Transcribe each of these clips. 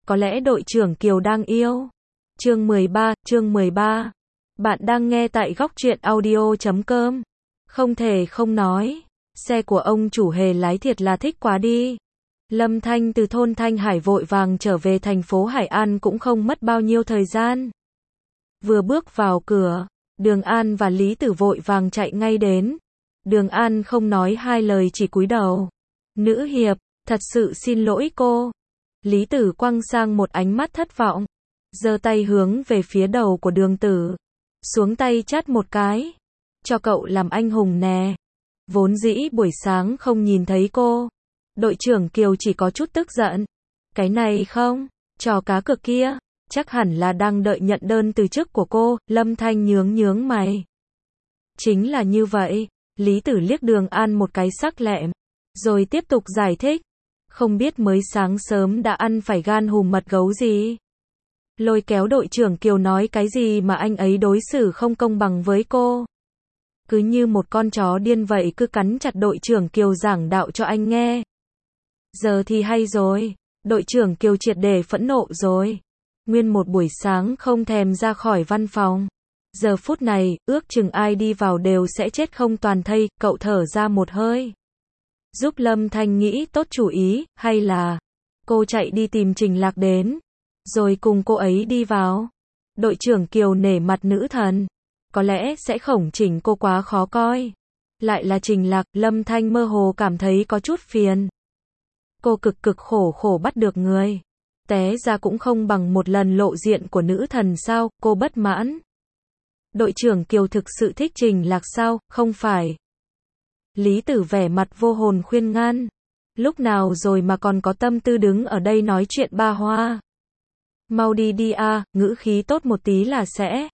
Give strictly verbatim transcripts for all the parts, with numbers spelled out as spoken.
có lẽ đội trưởng Kiều đang yêu. Chương mười ba, chương mười ba. Bạn đang nghe tại góc truyện audio chấm com. Không thể không nói, xe của ông chủ Hề lái thiệt là thích quá đi. Lâm Thanh từ thôn Thanh Hải vội vàng trở về thành phố Hải An cũng không mất bao nhiêu thời gian. Vừa bước vào cửa, Đường An và Lý Tử vội vàng chạy ngay đến. Đường An không nói hai lời chỉ cúi đầu. Nữ hiệp, thật sự xin lỗi cô. Lý Tử quăng sang một ánh mắt thất vọng. Giơ tay hướng về phía đầu của Đường Tử. Xuống tay chát một cái. Cho cậu làm anh hùng nè. Vốn dĩ buổi sáng không nhìn thấy cô. Đội trưởng Kiều chỉ có chút tức giận. Cái này không, trò cá cược kia, chắc hẳn là đang đợi nhận đơn từ chức của cô. Lâm Thanh nhướng nhướng mày. Chính là như vậy. Lý Tử liếc Đường An một cái sắc lẹm. Rồi tiếp tục giải thích. Không biết mới sáng sớm đã ăn phải gan hùm mật gấu gì. Lôi kéo đội trưởng Kiều nói cái gì mà anh ấy đối xử không công bằng với cô. Cứ như một con chó điên vậy cứ cắn chặt đội trưởng Kiều giảng đạo cho anh nghe. Giờ thì hay rồi, đội trưởng Kiều triệt để phẫn nộ rồi. Nguyên một buổi sáng không thèm ra khỏi văn phòng. Giờ phút này, ước chừng ai đi vào đều sẽ chết không toàn thây, cậu thở ra một hơi. Giúp Lâm Thanh nghĩ tốt chủ ý, hay là cô chạy đi tìm Trình Lạc đến, rồi cùng cô ấy đi vào. Đội trưởng Kiều nể mặt nữ thần, có lẽ sẽ khổng chỉnh cô quá khó coi. Lại là Trình Lạc, Lâm Thanh mơ hồ cảm thấy có chút phiền. Cô cực cực khổ khổ bắt được người, té ra cũng không bằng một lần lộ diện của nữ thần sao, cô bất mãn. Đội trưởng Kiều thực sự thích Trình Lạc sao, không phải. Lý Tử vẻ mặt vô hồn khuyên ngăn. Lúc nào rồi mà còn có tâm tư đứng ở đây nói chuyện ba hoa. Mau đi đi a, ngữ khí tốt một tí là sẽ.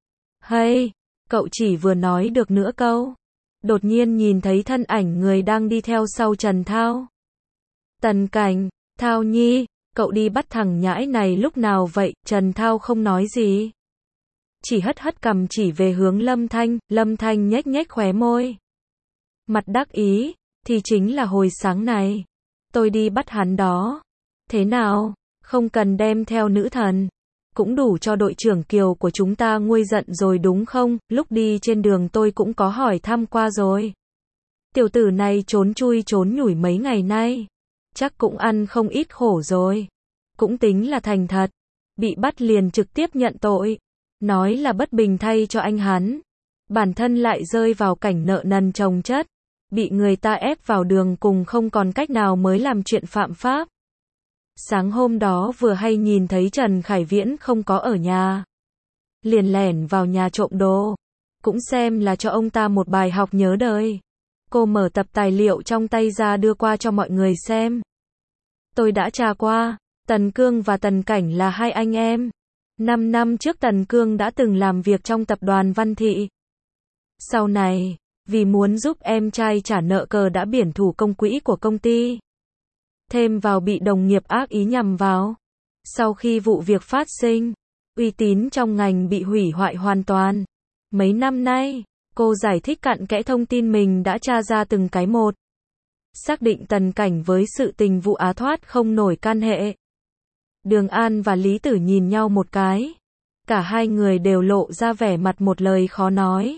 Hay, cậu chỉ vừa nói được nửa câu. Đột nhiên nhìn thấy thân ảnh người đang đi theo sau Trần Thao. Tần Cảnh, Thao Nhi, cậu đi bắt thằng nhãi này lúc nào vậy? Trần Thao không nói gì. Chỉ hất hất cằm chỉ về hướng Lâm Thanh, Lâm Thanh nhếch nhếch khóe môi. Mặt đắc ý, thì chính là hồi sáng này. Tôi đi bắt hắn đó. Thế nào, không cần đem theo nữ thần. Cũng đủ cho đội trưởng Kiều của chúng ta nguôi giận rồi đúng không? Lúc đi trên đường tôi cũng có hỏi thăm qua rồi. Tiểu tử này trốn chui trốn nhủi mấy ngày nay. Chắc cũng ăn không ít khổ rồi. Cũng tính là thành thật. Bị bắt liền trực tiếp nhận tội. Nói là bất bình thay cho anh hắn. Bản thân lại rơi vào cảnh nợ nần chồng chất. Bị người ta ép vào đường cùng không còn cách nào mới làm chuyện phạm pháp. Sáng hôm đó vừa hay nhìn thấy Trần Khải Viễn không có ở nhà. Liền lẻn vào nhà trộm đồ. Cũng xem là cho ông ta một bài học nhớ đời. Cô mở tập tài liệu trong tay ra đưa qua cho mọi người xem. Tôi đã tra qua, Tần Cương và Tần Cảnh là hai anh em. Năm năm trước Tần Cương đã từng làm việc trong tập đoàn Văn Thị. Sau này, vì muốn giúp em trai trả nợ cờ đã biển thủ công quỹ của công ty. Thêm vào bị đồng nghiệp ác ý nhằm vào. Sau khi vụ việc phát sinh, uy tín trong ngành bị hủy hoại hoàn toàn. Mấy năm nay, cô giải thích cặn kẽ thông tin mình đã tra ra từng cái một. Xác định Tần Cảnh với sự tình vụ Á thoát không nổi can hệ. Đường An và Lý Tử nhìn nhau một cái. Cả hai người đều lộ ra vẻ mặt một lời khó nói.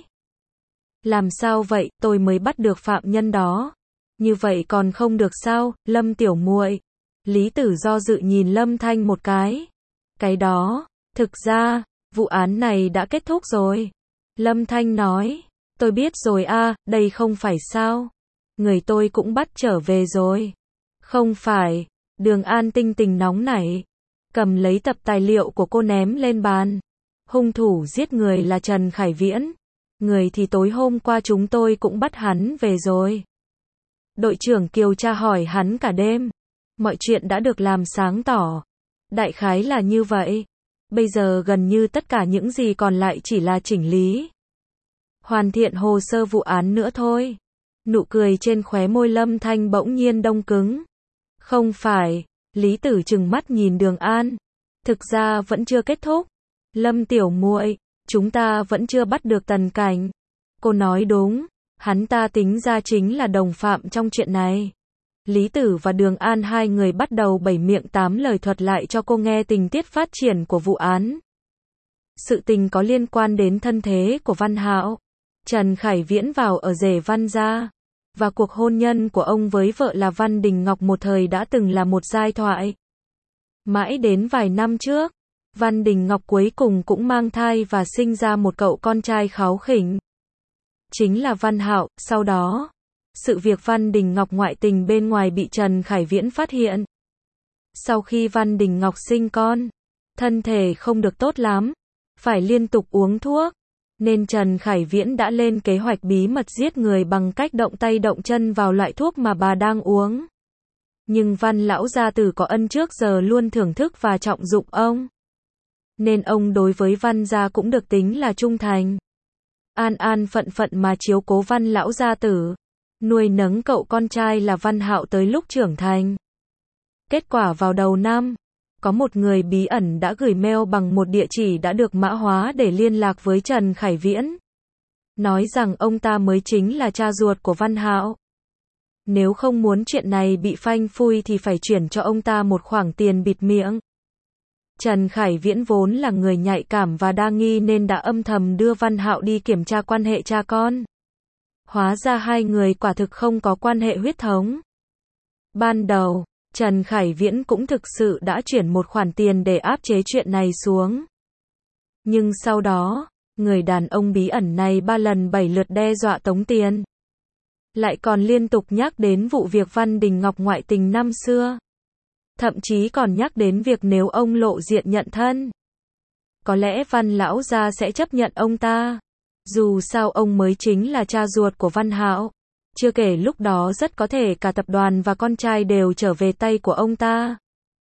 Làm sao vậy, tôi mới bắt được phạm nhân đó. Như vậy còn không được sao, Lâm tiểu muội. Lý Tử do dự nhìn Lâm Thanh một cái. Cái đó, thực ra, vụ án này đã kết thúc rồi. Lâm Thanh nói, tôi biết rồi a, đây không phải sao. Người tôi cũng bắt trở về rồi. Không phải, Đường An tinh tình nóng nảy. Cầm lấy tập tài liệu của cô ném lên bàn. Hung thủ giết người là Trần Khải Viễn. Người thì tối hôm qua chúng tôi cũng bắt hắn về rồi. Đội trưởng Kiều tra hỏi hắn cả đêm. Mọi chuyện đã được làm sáng tỏ. Đại khái là như vậy. Bây giờ gần như tất cả những gì còn lại chỉ là chỉnh lý. Hoàn thiện hồ sơ vụ án nữa thôi. Nụ cười trên khóe môi Lâm Thanh bỗng nhiên đông cứng. Không phải, Lý Tử trừng mắt nhìn Đường An. Thực ra vẫn chưa kết thúc. Lâm tiểu muội, chúng ta vẫn chưa bắt được Tần Cảnh. Cô nói đúng, hắn ta tính ra chính là đồng phạm trong chuyện này. Lý Tử và Đường An hai người bắt đầu bảy miệng tám lời thuật lại cho cô nghe tình tiết phát triển của vụ án. Sự tình có liên quan đến thân thế của Văn Hạo. Trần Khải Viễn vào ở rể Văn gia, và cuộc hôn nhân của ông với vợ là Văn Đình Ngọc một thời đã từng là một giai thoại. Mãi đến vài năm trước, Văn Đình Ngọc cuối cùng cũng mang thai và sinh ra một cậu con trai kháu khỉnh. Chính là Văn Hạo. Sau đó, sự việc Văn Đình Ngọc ngoại tình bên ngoài bị Trần Khải Viễn phát hiện. Sau khi Văn Đình Ngọc sinh con, thân thể không được tốt lắm, phải liên tục uống thuốc, nên Trần Khải Viễn đã lên kế hoạch bí mật giết người bằng cách động tay động chân vào loại thuốc mà bà đang uống. Nhưng Văn lão gia tử có ân trước giờ luôn thưởng thức và trọng dụng ông, nên ông đối với Văn gia cũng được tính là trung thành. An an phận phận mà chiếu cố Văn lão gia tử, nuôi nấng cậu con trai là Văn Hạo tới lúc trưởng thành. Kết quả vào đầu năm, có một người bí ẩn đã gửi mail bằng một địa chỉ đã được mã hóa để liên lạc với Trần Khải Viễn, nói rằng ông ta mới chính là cha ruột của Văn Hạo. Nếu không muốn chuyện này bị phanh phui thì phải chuyển cho ông ta một khoản tiền bịt miệng. Trần Khải Viễn vốn là người nhạy cảm và đa nghi nên đã âm thầm đưa Văn Hạo đi kiểm tra quan hệ cha con. Hóa ra hai người quả thực không có quan hệ huyết thống. Ban đầu, Trần Khải Viễn cũng thực sự đã chuyển một khoản tiền để áp chế chuyện này xuống. Nhưng sau đó, người đàn ông bí ẩn này ba lần bảy lượt đe dọa tống tiền. Lại còn liên tục nhắc đến vụ việc Văn Đình Ngọc ngoại tình năm xưa. Thậm chí còn nhắc đến việc nếu ông lộ diện nhận thân, có lẽ Văn lão gia sẽ chấp nhận ông ta. Dù sao ông mới chính là cha ruột của Văn Hạo. Chưa kể lúc đó rất có thể cả tập đoàn và con trai đều trở về tay của ông ta.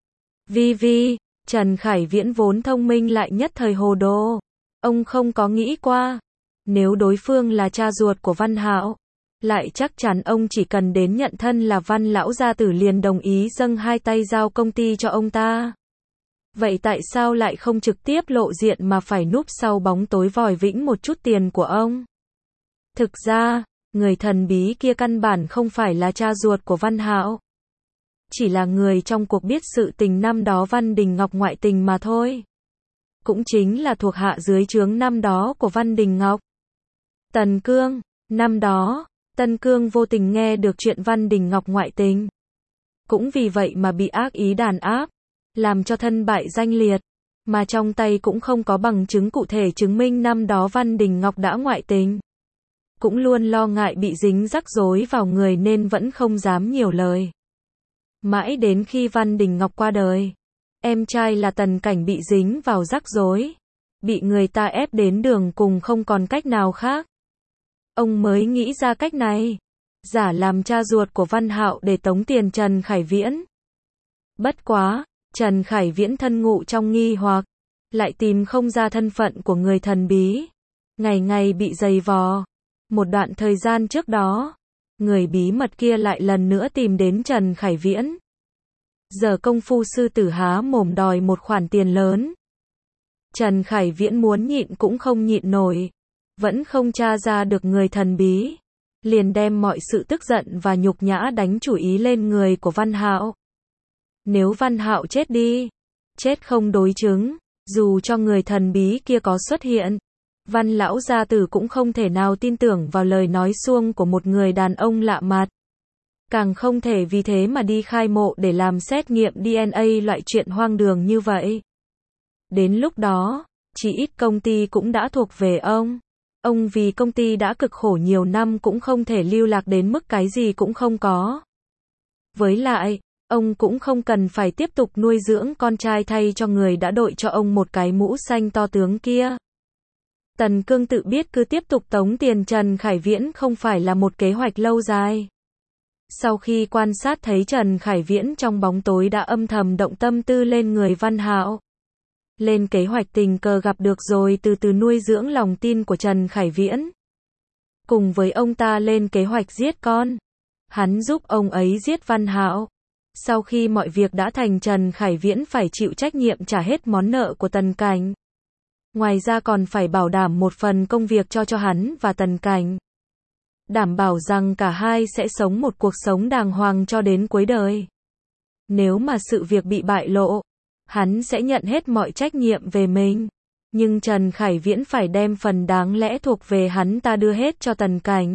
Vi vi, Trần Khải Viễn vốn thông minh lại nhất thời hồ đồ. Ông không có nghĩ qua, nếu đối phương là cha ruột của Văn Hạo, lại chắc chắn ông chỉ cần đến nhận thân là Văn lão gia tử liền đồng ý dâng hai tay giao công ty cho ông ta. Vậy tại sao lại không trực tiếp lộ diện mà phải núp sau bóng tối vòi vĩnh một chút tiền của ông? Thực ra, người thần bí kia căn bản không phải là cha ruột của Văn Hạo, chỉ là người trong cuộc biết sự tình năm đó Văn Đình Ngọc ngoại tình mà thôi. Cũng chính là thuộc hạ dưới trướng năm đó của Văn Đình Ngọc. Tần Cương, năm đó, Tân Cương vô tình nghe được chuyện Văn Đình Ngọc ngoại tình. Cũng vì vậy mà bị ác ý đàn áp, làm cho thân bại danh liệt, mà trong tay cũng không có bằng chứng cụ thể chứng minh năm đó Văn Đình Ngọc đã ngoại tình. Cũng luôn lo ngại bị dính rắc rối vào người nên vẫn không dám nhiều lời. Mãi đến khi Văn Đình Ngọc qua đời, em trai là Tần Cảnh bị dính vào rắc rối, bị người ta ép đến đường cùng không còn cách nào khác. Ông mới nghĩ ra cách này, giả làm cha ruột của Văn Hạo để tống tiền Trần Khải Viễn. Bất quá, Trần Khải Viễn thân ngụ trong nghi hoặc, lại tìm không ra thân phận của người thần bí, ngày ngày bị giày vò. Một đoạn thời gian trước đó, người bí mật kia lại lần nữa tìm đến Trần Khải Viễn. Giờ công phu sư tử há mồm đòi một khoản tiền lớn. Trần Khải Viễn muốn nhịn cũng không nhịn nổi, vẫn không tra ra được người thần bí, liền đem mọi sự tức giận và nhục nhã đánh chủ ý lên người của Văn Hạo. Nếu Văn Hạo chết đi, chết không đối chứng, dù cho người thần bí kia có xuất hiện, Văn lão gia tử cũng không thể nào tin tưởng vào lời nói suông của một người đàn ông lạ mặt. Càng không thể vì thế mà đi khai mộ để làm xét nghiệm đê en a loại chuyện hoang đường như vậy. Đến lúc đó, chỉ ít công ty cũng đã thuộc về ông. Ông vì công ty đã cực khổ nhiều năm cũng không thể lưu lạc đến mức cái gì cũng không có. Với lại, ông cũng không cần phải tiếp tục nuôi dưỡng con trai thay cho người đã đội cho ông một cái mũ xanh to tướng kia. Tần Cương tự biết cứ tiếp tục tống tiền Trần Khải Viễn không phải là một kế hoạch lâu dài. Sau khi quan sát thấy Trần Khải Viễn trong bóng tối đã âm thầm động tâm tư lên người Văn Hạo, lên kế hoạch tình cờ gặp được rồi từ từ nuôi dưỡng lòng tin của Trần Khải Viễn. Cùng với ông ta lên kế hoạch giết con, hắn giúp ông ấy giết Văn Hạo. Sau khi mọi việc đã thành, Trần Khải Viễn phải chịu trách nhiệm trả hết món nợ của Tần Cảnh. Ngoài ra còn phải bảo đảm một phần công việc cho cho hắn và Tần Cảnh. đảm bảo rằng cả hai sẽ sống một cuộc sống đàng hoàng cho đến cuối đời. Nếu mà sự việc bị bại lộ, hắn sẽ nhận hết mọi trách nhiệm về mình. Nhưng Trần Khải Viễn phải đem phần đáng lẽ thuộc về hắn ta đưa hết cho Tần Cảnh.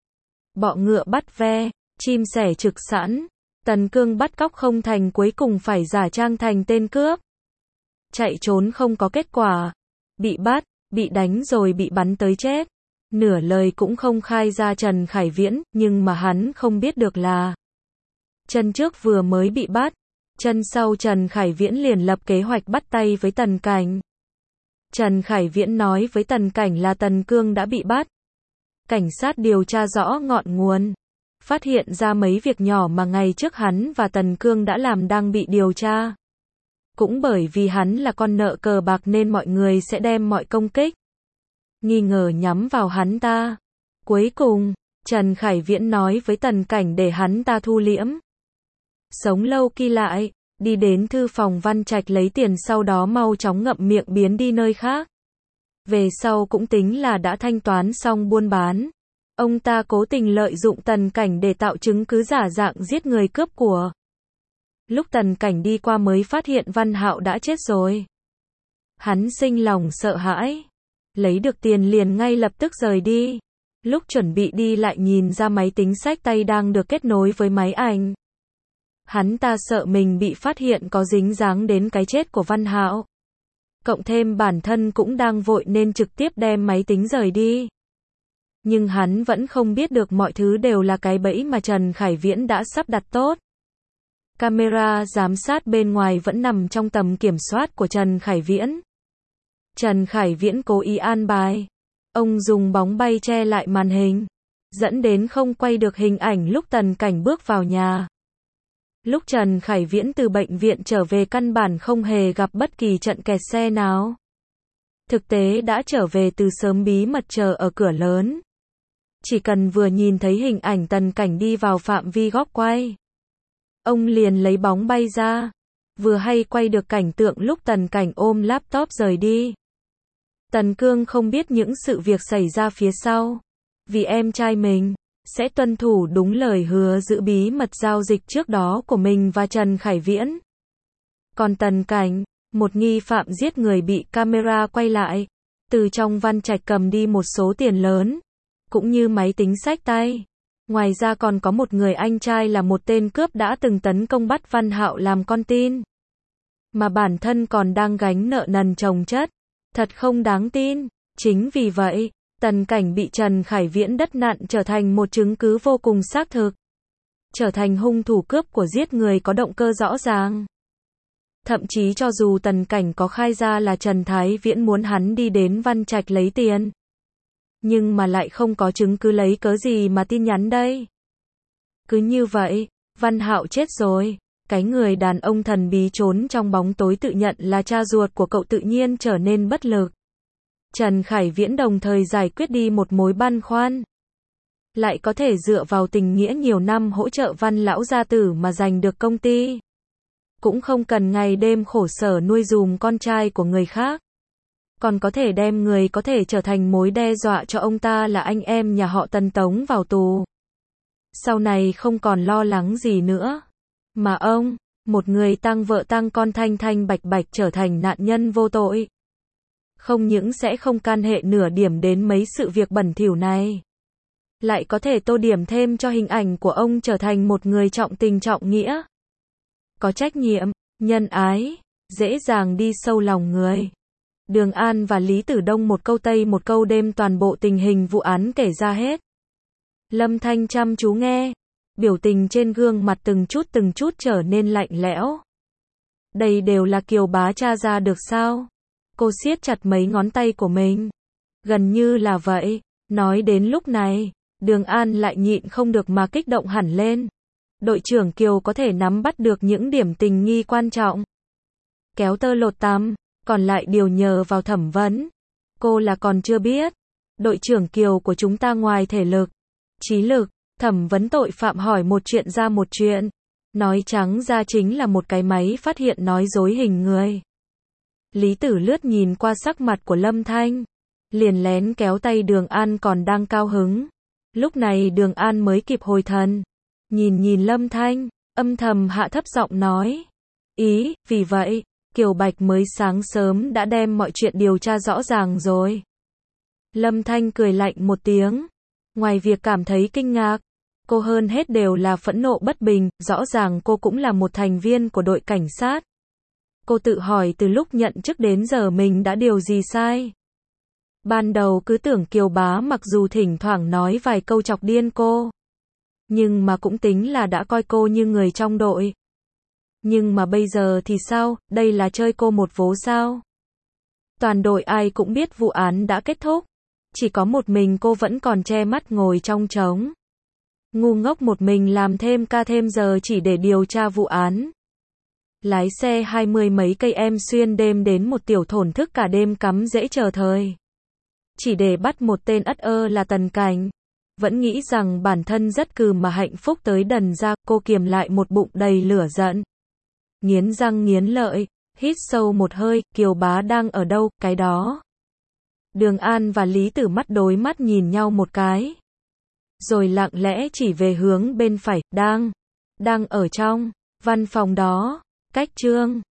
Bọ ngựa bắt ve, chim sẻ trực sẵn. Tần Cương bắt cóc không thành cuối cùng phải giả trang thành tên cướp. Chạy trốn không có kết quả. Bị bắt, bị đánh rồi bị bắn tới chết. Nửa lời cũng không khai ra Trần Khải Viễn, nhưng mà hắn không biết được là chân trước vừa mới bị bắt, chân sau Trần Khải Viễn liền lập kế hoạch bắt tay với Tần Cảnh. Trần Khải Viễn nói với Tần Cảnh là Tần Cương đã bị bắt. Cảnh sát điều tra rõ ngọn nguồn, phát hiện ra mấy việc nhỏ mà ngày trước hắn và Tần Cương đã làm đang bị điều tra. Cũng bởi vì hắn là con nợ cờ bạc nên mọi người sẽ đem mọi công kích, nghi ngờ nhắm vào hắn ta. Cuối cùng, Trần Khải Viễn nói với Tần Cảnh để hắn ta thu liễm. Sống lâu kỳ lại, đi đến thư phòng Văn Trạch lấy tiền sau đó mau chóng ngậm miệng biến đi nơi khác. Về sau cũng tính là đã thanh toán xong buôn bán. Ông ta cố tình lợi dụng Tần Cảnh để tạo chứng cứ giả dạng giết người cướp của. Lúc Tần Cảnh đi qua mới phát hiện Văn Hạo đã chết rồi. Hắn sinh lòng sợ hãi. Lấy được tiền liền ngay lập tức rời đi. Lúc chuẩn bị đi lại nhìn ra máy tính xách tay đang được kết nối với máy ảnh. Hắn ta sợ mình bị phát hiện có dính dáng đến cái chết của Văn Hạo. Cộng thêm bản thân cũng đang vội nên trực tiếp đem máy tính rời đi. Nhưng hắn vẫn không biết được mọi thứ đều là cái bẫy mà Trần Khải Viễn đã sắp đặt tốt. Camera giám sát bên ngoài vẫn nằm trong tầm kiểm soát của Trần Khải Viễn. Trần Khải Viễn cố ý an bài. Ông dùng bóng bay che lại màn hình, dẫn đến không quay được hình ảnh lúc Tần Cảnh bước vào nhà. Lúc Trần Khải Viễn từ bệnh viện trở về căn bản không hề gặp bất kỳ trận kẹt xe nào. Thực tế đã trở về từ sớm bí mật chờ ở cửa lớn. Chỉ cần vừa nhìn thấy hình ảnh Tần Cảnh đi vào phạm vi góc quay, ông liền lấy bóng bay ra, vừa hay quay được cảnh tượng lúc Tần Cảnh ôm laptop rời đi. Tần Cương không biết những sự việc xảy ra phía sau, vì em trai mình sẽ tuân thủ đúng lời hứa giữ bí mật giao dịch trước đó của mình và Trần Khải Viễn. Còn Tần Cảnh, một nghi phạm giết người bị camera quay lại, từ trong Văn Trạch cầm đi một số tiền lớn, cũng như máy tính xách tay. Ngoài ra còn có một người anh trai là một tên cướp đã từng tấn công bắt Văn Hạo làm con tin, mà bản thân còn đang gánh nợ nần chồng chất. Thật không đáng tin. Chính vì vậy, Tần Cảnh bị Trần Khải Viễn đất nặn trở thành một chứng cứ vô cùng xác thực. Trở thành hung thủ cướp của giết người có động cơ rõ ràng. Thậm chí cho dù Tần Cảnh có khai ra là Trần Thái Viễn muốn hắn đi đến Văn Trạch lấy tiền, nhưng mà lại không có chứng cứ lấy cớ gì mà tin nhắn đây. Cứ như vậy, Văn Hạo chết rồi. Cái người đàn ông thần bí trốn trong bóng tối tự nhận là cha ruột của cậu tự nhiên trở nên bất lực. Trần Khải Viễn đồng thời giải quyết đi một mối băn khoăn. Lại có thể dựa vào tình nghĩa nhiều năm hỗ trợ Văn lão gia tử mà giành được công ty. Cũng không cần ngày đêm khổ sở nuôi dùm con trai của người khác. Còn có thể đem người có thể trở thành mối đe dọa cho ông ta là anh em nhà họ Tần tống vào tù. Sau này không còn lo lắng gì nữa. Mà ông, một người tang vợ tang con thanh thanh bạch bạch trở thành nạn nhân vô tội. Không những sẽ không can hệ nửa điểm đến mấy sự việc bẩn thỉu này, lại có thể tô điểm thêm cho hình ảnh của ông trở thành một người trọng tình trọng nghĩa, có trách nhiệm, nhân ái, dễ dàng đi sâu lòng người. Đường An và Lý Tử Đông một câu tây một câu đêm toàn bộ tình hình vụ án kể ra hết. Lâm Thanh chăm chú nghe, biểu tình trên gương mặt từng chút từng chút trở nên lạnh lẽo. Đây đều là Kiều bá tra ra được sao? Cô siết chặt mấy ngón tay của mình. Gần như là vậy. Nói đến lúc này, Đường An lại nhịn không được mà kích động hẳn lên. Đội trưởng Kiều có thể nắm bắt được những điểm tình nghi quan trọng. Kéo tơ lột tằm, còn lại điều nhờ vào thẩm vấn. Cô là còn chưa biết. Đội trưởng Kiều của chúng ta ngoài thể lực, trí lực, thẩm vấn tội phạm hỏi một chuyện ra một chuyện. Nói trắng ra chính là một cái máy phát hiện nói dối hình người. Lý Tử lướt nhìn qua sắc mặt của Lâm Thanh, liền lén kéo tay Đường An còn đang cao hứng. Lúc này Đường An mới kịp hồi thần. Nhìn nhìn Lâm Thanh, âm thầm hạ thấp giọng nói. Ý, vì vậy, Kiều Bạch mới sáng sớm đã đem mọi chuyện điều tra rõ ràng rồi. Lâm Thanh cười lạnh một tiếng. Ngoài việc cảm thấy kinh ngạc, cô hơn hết đều là phẫn nộ bất bình, rõ ràng cô cũng là một thành viên của đội cảnh sát. Cô tự hỏi từ lúc nhận chức đến giờ mình đã điều gì sai. Ban đầu cứ tưởng Kiều Bá mặc dù thỉnh thoảng nói vài câu chọc điên cô, nhưng mà cũng tính là đã coi cô như người trong đội. Nhưng mà bây giờ thì sao, đây là chơi cô một vố sao? Toàn đội ai cũng biết vụ án đã kết thúc, chỉ có một mình cô vẫn còn che mắt ngồi trong trống. Ngu ngốc một mình làm thêm ca thêm giờ chỉ để điều tra vụ án. Lái xe hai mươi mấy cây em xuyên đêm đến một tiểu thổn thức cả đêm cắm rễ chờ thời. Chỉ để bắt một tên ất ơ là Tần Cảnh. Vẫn nghĩ rằng bản thân rất cừ mà hạnh phúc tới đần ra, cô kiềm lại một bụng đầy lửa giận. Nghiến răng nghiến lợi, hít sâu một hơi, Kiều Bá đang ở đâu, cái đó. Đường An và Lý Tử mắt đối mắt nhìn nhau một cái. Rồi lặng lẽ chỉ về hướng bên phải, đang, đang ở trong văn phòng đó, cách Trương